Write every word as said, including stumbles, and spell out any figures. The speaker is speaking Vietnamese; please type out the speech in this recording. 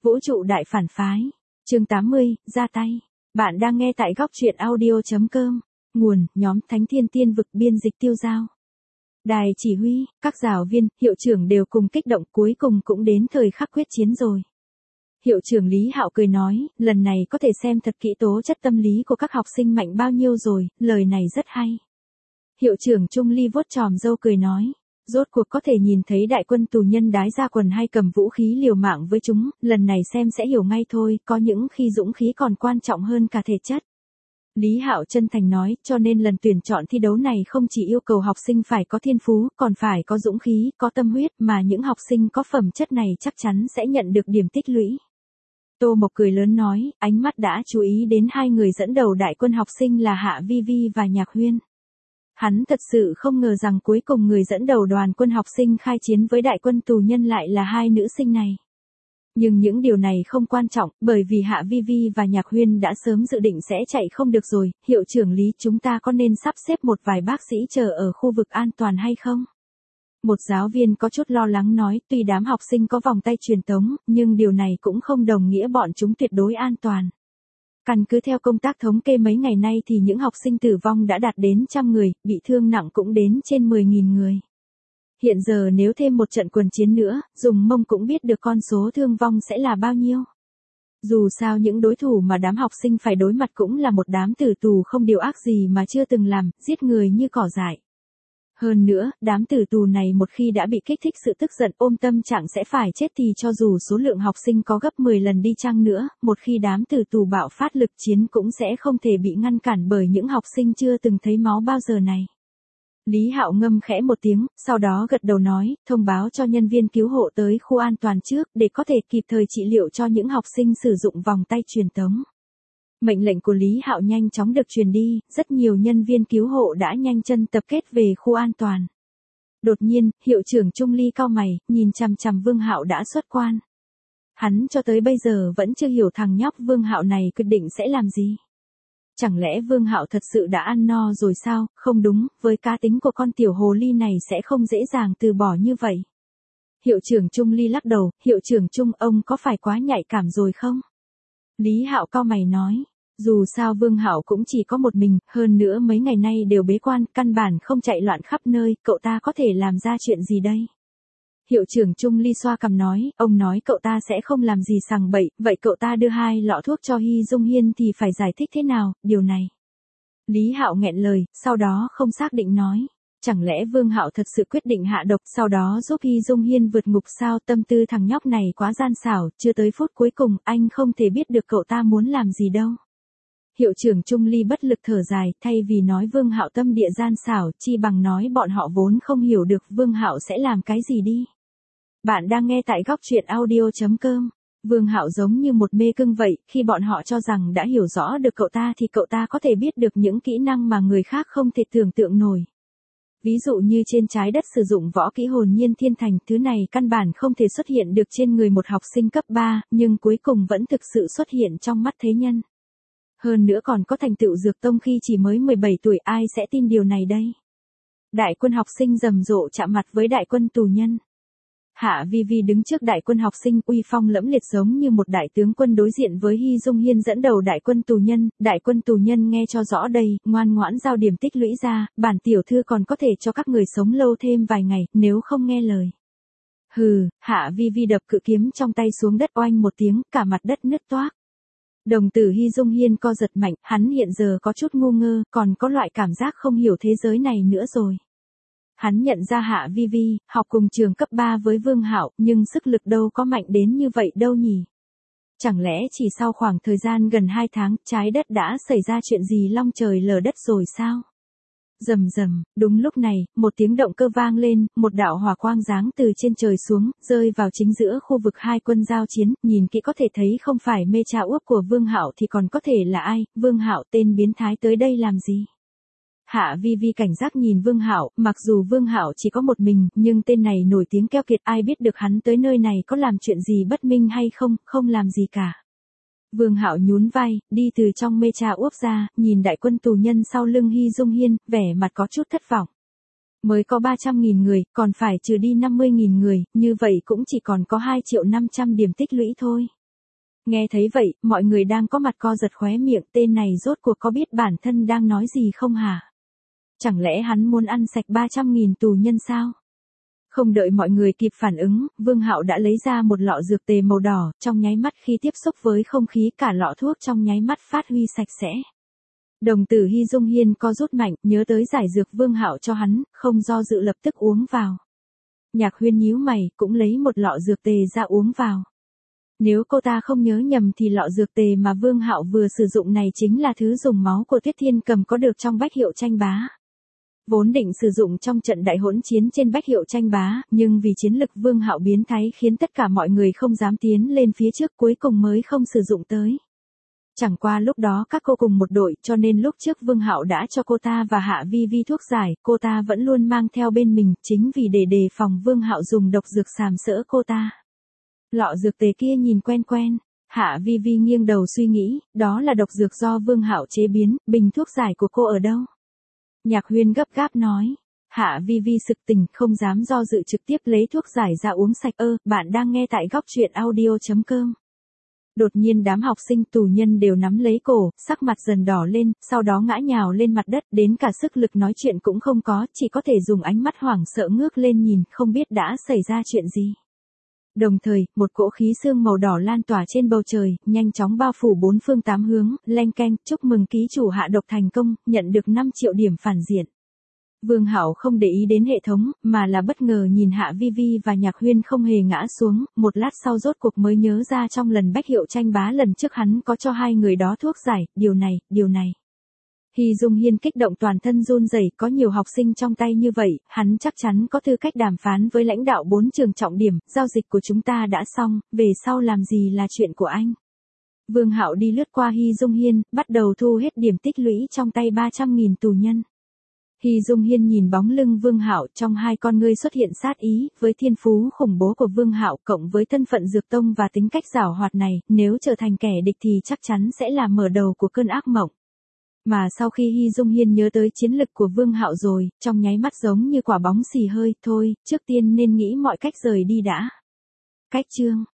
Vũ trụ đại phản phái. Chương tám mươi, ra tay. Bạn đang nghe tại góc truyện audio chấm com. Nguồn, nhóm Thánh Thiên Tiên Vực, biên dịch Tiêu Dao. Đài chỉ huy, các giáo viên, hiệu trưởng đều cùng kích động, cuối cùng cũng đến thời khắc quyết chiến rồi. Hiệu trưởng Lý Hạo cười nói, lần này có thể xem thật kỹ tố chất tâm lý của các học sinh mạnh bao nhiêu rồi, lời này rất hay. Hiệu trưởng Trung Ly vuốt chòm râu cười nói, rốt cuộc có thể nhìn thấy đại quân tù nhân đái ra quần hay cầm vũ khí liều mạng với chúng, lần này xem sẽ hiểu ngay thôi, có những khi dũng khí còn quan trọng hơn cả thể chất. Lý Hạo chân thành nói, cho nên lần tuyển chọn thi đấu này không chỉ yêu cầu học sinh phải có thiên phú, còn phải có dũng khí, có tâm huyết, mà những học sinh có phẩm chất này chắc chắn sẽ nhận được điểm tích lũy. Tô Mộc cười lớn nói, ánh mắt đã chú ý đến hai người dẫn đầu đại quân học sinh là Hạ Vi Vi và Nhạc Huyên. Hắn thật sự không ngờ rằng cuối cùng người dẫn đầu đoàn quân học sinh khai chiến với đại quân tù nhân lại là hai nữ sinh này. Nhưng những điều này không quan trọng, bởi vì Hạ Vi Vi và Nhạc Huyên đã sớm dự định sẽ chạy không được rồi. Hiệu trưởng Lý, chúng ta có nên sắp xếp một vài bác sĩ chờ ở khu vực an toàn hay không? Một giáo viên có chút lo lắng nói, tuy đám học sinh có vòng tay truyền tống, nhưng điều này cũng không đồng nghĩa bọn chúng tuyệt đối an toàn. Căn cứ theo công tác thống kê mấy ngày nay thì những học sinh tử vong đã đạt đến trăm người, bị thương nặng cũng đến trên mười nghìn người. Hiện giờ nếu thêm một trận quần chiến nữa, dùng mông cũng biết được con số thương vong sẽ là bao nhiêu. Dù sao những đối thủ mà đám học sinh phải đối mặt cũng là một đám tử tù không điều ác gì mà chưa từng làm, giết người như cỏ dại. Hơn nữa, đám tử tù này một khi đã bị kích thích sự tức giận ôm tâm trạng sẽ phải chết thì cho dù số lượng học sinh có gấp mười lần đi chăng nữa, một khi đám tử tù bạo phát lực chiến cũng sẽ không thể bị ngăn cản bởi những học sinh chưa từng thấy máu bao giờ này. Lý Hạo ngâm khẽ một tiếng, sau đó gật đầu nói, thông báo cho nhân viên cứu hộ tới khu an toàn trước để có thể kịp thời trị liệu cho những học sinh sử dụng vòng tay truyền tống. Mệnh lệnh của Lý Hạo nhanh chóng được truyền đi, rất nhiều nhân viên cứu hộ đã nhanh chân tập kết về khu an toàn. Đột nhiên, hiệu trưởng Trung Ly cau mày, nhìn chằm chằm Vương Hạo đã xuất quan. Hắn cho tới bây giờ vẫn chưa hiểu thằng nhóc Vương Hạo này quyết định sẽ làm gì. Chẳng lẽ Vương Hạo thật sự đã ăn no rồi sao? Không đúng, với cá tính của con tiểu hồ ly này sẽ không dễ dàng từ bỏ như vậy. Hiệu trưởng Trung Ly lắc đầu, hiệu trưởng Trung, ông có phải quá nhạy cảm rồi không? Lý Hạo cau mày nói, dù sao Vương Hạo cũng chỉ có một mình, hơn nữa mấy ngày nay đều bế quan, căn bản không chạy loạn khắp nơi, cậu ta có thể làm ra chuyện gì đây? Hiệu trưởng Trung Ly xoa cằm nói, ông nói cậu ta sẽ không làm gì sằng bậy, vậy cậu ta đưa hai lọ thuốc cho Hy Dung Hiên thì phải giải thích thế nào, điều này. Lý Hạo nghẹn lời, sau đó không xác định nói, chẳng lẽ Vương Hạo thật sự quyết định hạ độc sau đó giúp Hy Dung Hiên vượt ngục sao? Tâm tư thằng nhóc này quá gian xảo, chưa tới phút cuối cùng, anh không thể biết được cậu ta muốn làm gì đâu. Hiệu trưởng Trung Ly bất lực thở dài, thay vì nói Vương Hạo tâm địa gian xảo, chi bằng nói bọn họ vốn không hiểu được Vương Hạo sẽ làm cái gì đi. Bạn đang nghe tại góc truyện audio chấm com. Vương Hạo giống như một mê cưng vậy, khi bọn họ cho rằng đã hiểu rõ được cậu ta thì cậu ta có thể biết được những kỹ năng mà người khác không thể tưởng tượng nổi. Ví dụ như trên trái đất sử dụng võ kỹ hồn nhiên thiên thành, thứ này căn bản không thể xuất hiện được trên người một học sinh cấp ba, nhưng cuối cùng vẫn thực sự xuất hiện trong mắt thế nhân. Hơn nữa còn có thành tựu dược tông khi chỉ mới mười bảy tuổi, ai sẽ tin điều này đây? Đại quân học sinh rầm rộ chạm mặt với đại quân tù nhân. Hạ Vi Vi đứng trước đại quân học sinh uy phong lẫm liệt giống như một đại tướng quân đối diện với Hy Dung Hiên dẫn đầu đại quân tù nhân. Đại quân tù nhân nghe cho rõ đây, ngoan ngoãn giao điểm tích lũy ra, bản tiểu thư còn có thể cho các người sống lâu thêm vài ngày, nếu không nghe lời. Hừ, Hạ Vi Vi đập cự kiếm trong tay xuống đất oanh một tiếng, cả mặt đất nứt toác. Đồng tử Hy Dung Hiên co giật mạnh, hắn hiện giờ có chút ngu ngơ, còn có loại cảm giác không hiểu thế giới này nữa rồi. Hắn nhận ra Hạ Vi Vi, học cùng trường cấp ba với Vương Hạo, nhưng sức lực đâu có mạnh đến như vậy đâu nhỉ? Chẳng lẽ chỉ sau khoảng thời gian gần hai tháng, trái đất đã xảy ra chuyện gì long trời lở đất rồi sao? Rầm rầm, đúng lúc này, một tiếng động cơ vang lên, một đạo hỏa quang giáng từ trên trời xuống, rơi vào chính giữa khu vực hai quân giao chiến, nhìn kỹ có thể thấy không phải mê cha uốc của Vương Hạo thì còn có thể là ai? Vương Hạo, tên biến thái tới đây làm gì? Hạ Vi Vi cảnh giác nhìn Vương Hạo, mặc dù Vương Hạo chỉ có một mình, nhưng tên này nổi tiếng keo kiệt, ai biết được hắn tới nơi này có làm chuyện gì bất minh hay không, không làm gì cả. Vương Hạo nhún vai, đi từ trong mê cha uốc ra, nhìn đại quân tù nhân sau lưng Hy Dung Hiên, vẻ mặt có chút thất vọng. Mới có ba trăm nghìn người, còn phải trừ đi năm mươi nghìn người, như vậy cũng chỉ còn có hai triệu năm trăm điểm tích lũy thôi. Nghe thấy vậy, mọi người đang có mặt co giật khóe miệng, tên này rốt cuộc có biết bản thân đang nói gì không hả? Chẳng lẽ hắn muốn ăn sạch ba trăm nghìn tù nhân sao? Không đợi mọi người kịp phản ứng, Vương Hạo đã lấy ra một lọ dược tề màu đỏ, trong nháy mắt khi tiếp xúc với không khí cả lọ thuốc trong nháy mắt phát huy sạch sẽ. Đồng tử Hy Dung Hiên co rút mạnh, nhớ tới giải dược Vương Hạo cho hắn, không do dự lập tức uống vào. Nhạc Huyên nhíu mày, cũng lấy một lọ dược tề ra uống vào. Nếu cô ta không nhớ nhầm thì lọ dược tề mà Vương Hạo vừa sử dụng này chính là thứ dùng máu của Tuyết Thiên Cầm có được trong bách hiệu tranh bá. Vốn định sử dụng trong trận đại hỗn chiến trên bách hiệu tranh bá, nhưng vì chiến lực Vương Hạo biến thái khiến tất cả mọi người không dám tiến lên phía trước, cuối cùng mới không sử dụng tới. Chẳng qua lúc đó các cô cùng một đội, cho nên lúc trước Vương Hạo đã cho cô ta và Hạ Vi Vi thuốc giải, cô ta vẫn luôn mang theo bên mình, chính vì để đề phòng Vương Hạo dùng độc dược sàm sỡ cô ta. Lọ dược tề kia nhìn quen quen, Hạ Vi Vi nghiêng đầu suy nghĩ, đó là độc dược do Vương Hạo chế biến, bình thuốc giải của cô ở đâu? Nhạc Huyên gấp gáp nói. Hạ Vi Vi sực tỉnh, không dám do dự trực tiếp lấy thuốc giải ra uống sạch. Ơ, bạn đang nghe tại góc truyện audio chấm com. Đột nhiên đám học sinh tù nhân đều nắm lấy cổ, sắc mặt dần đỏ lên, sau đó ngã nhào lên mặt đất, đến cả sức lực nói chuyện cũng không có, chỉ có thể dùng ánh mắt hoảng sợ ngước lên nhìn, không biết đã xảy ra chuyện gì. Đồng thời, một cỗ khí xương màu đỏ lan tỏa trên bầu trời, nhanh chóng bao phủ bốn phương tám hướng, leng keng, chúc mừng ký chủ hạ độc thành công, nhận được năm triệu điểm phản diện. Vương Hạo không để ý đến hệ thống, mà là bất ngờ nhìn Hạ Vi Vi và Nhạc Huyên không hề ngã xuống, một lát sau rốt cuộc mới nhớ ra trong lần bách hiệu tranh bá lần trước hắn có cho hai người đó thuốc giải, điều này, điều này. Hy Dung Hiên kích động toàn thân run rẩy, có nhiều học sinh trong tay như vậy, hắn chắc chắn có tư cách đàm phán với lãnh đạo bốn trường trọng điểm, giao dịch của chúng ta đã xong, về sau làm gì là chuyện của anh. Vương Hạo đi lướt qua Hy Dung Hiên, bắt đầu thu hết điểm tích lũy trong tay ba trăm nghìn tù nhân. Hy Dung Hiên nhìn bóng lưng Vương Hạo, trong hai con ngươi xuất hiện sát ý, với thiên phú khủng bố của Vương Hạo cộng với thân phận dược tông và tính cách giảo hoạt này, nếu trở thành kẻ địch thì chắc chắn sẽ là mở đầu của cơn ác mộng. Mà sau khi Hy Dung Hiên nhớ tới chiến lực của Vương Hạo rồi, trong nháy mắt giống như quả bóng xì hơi, thôi, trước tiên nên nghĩ mọi cách rời đi đã. Cách chương